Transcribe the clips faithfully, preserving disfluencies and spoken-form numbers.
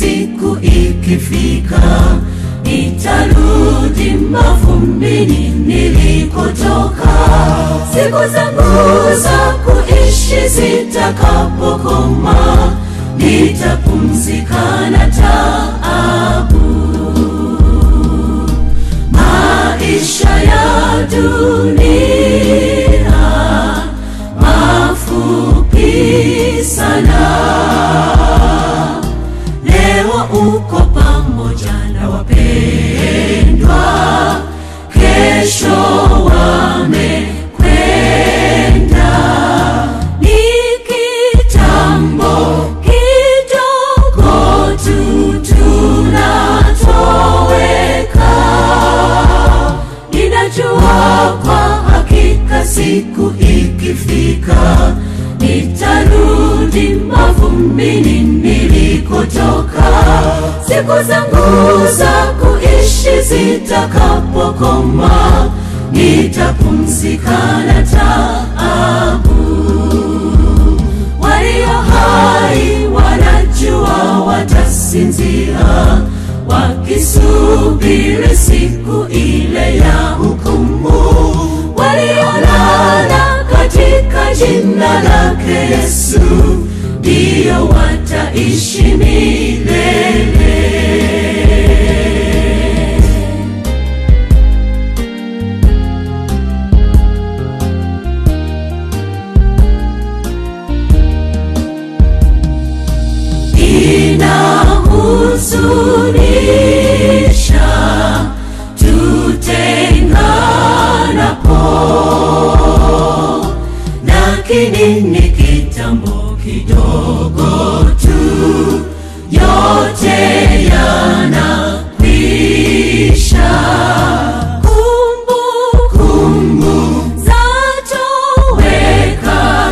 siku ikifika, nitarudi mavumbini nilikotoka. Siku zangu za kuishi zitakapokoma, nitapumzika na taabu. Maisha ya dunia mafupi sana. Leo uko pamoja na wapendwa, kesho wamekwenda. Ni kitambo kidogo tu tunatoweka. Ninajua kwa hakika siku ikifika, nitarudi mavumbini nilikotoka. Siku zangu za kuishi zitakapokoma, nitapumzika na taabu. Walio hai wanajua watasinzia, wakisubiri siku ile ya hukumu. Waliolala katika jina lake Yesu, ndio wataishi milele. Inahuzunisha tutenganapo, lakini ni kitambo kidogo tu, yote yanakwisha. Kumbu kumbu zatoweka,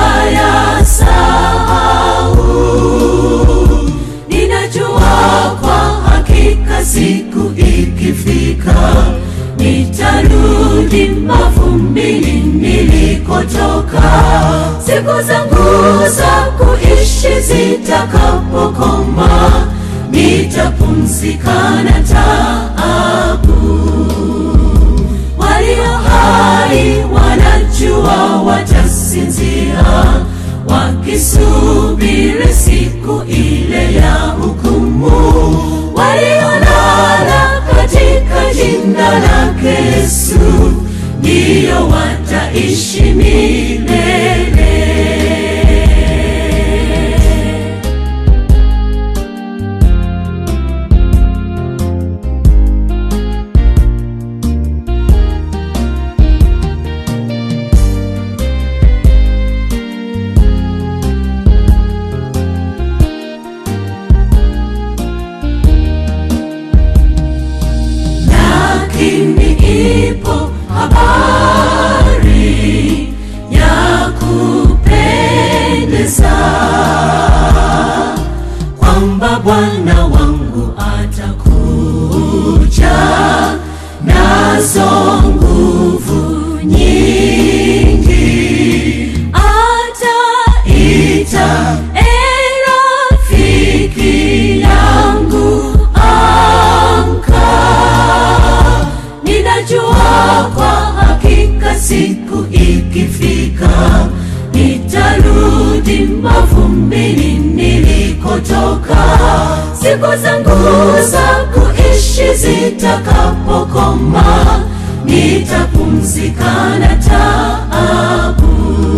twayasahau. Ninajua kwa hakika siku ikifika, nitarudi mavumbini nilikotoka. Siku zangu za kuishi zitakapokoma, nitapumzika na taabu. Walio hai wanajua watasinzia, wakisubiri siku ile ya hukumu. Waliolala katika jina lake Yesu, ndio wataishi milele. Lakini ipo habari ya kupendeza, kwamba Bwana wangu atakuja nazo nguvu nyingi. Ataita, e rafiki yangu, amka. Ninajua kwa hakika siku ikifika, nitarudi mavumbini nilikotoka. Siku zangu za kuishi zitakapokoma, nitapumzika na taabu.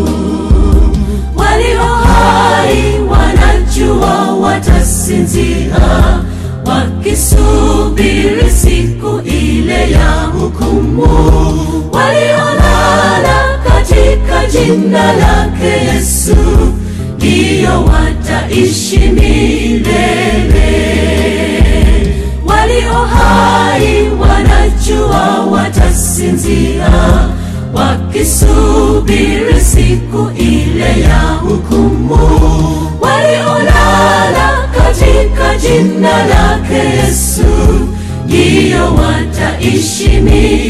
Walio hai wanajua watasinzia, wakisubiri siku ile ya hukumu. Waliolala katika jina lake Yesu, ndio wataishi milele. Walio hai wanajua watasinzia, wakisubiri siku ile ya hukumu. Waliolala katika jina lake Yesu, ndio wataishi milele.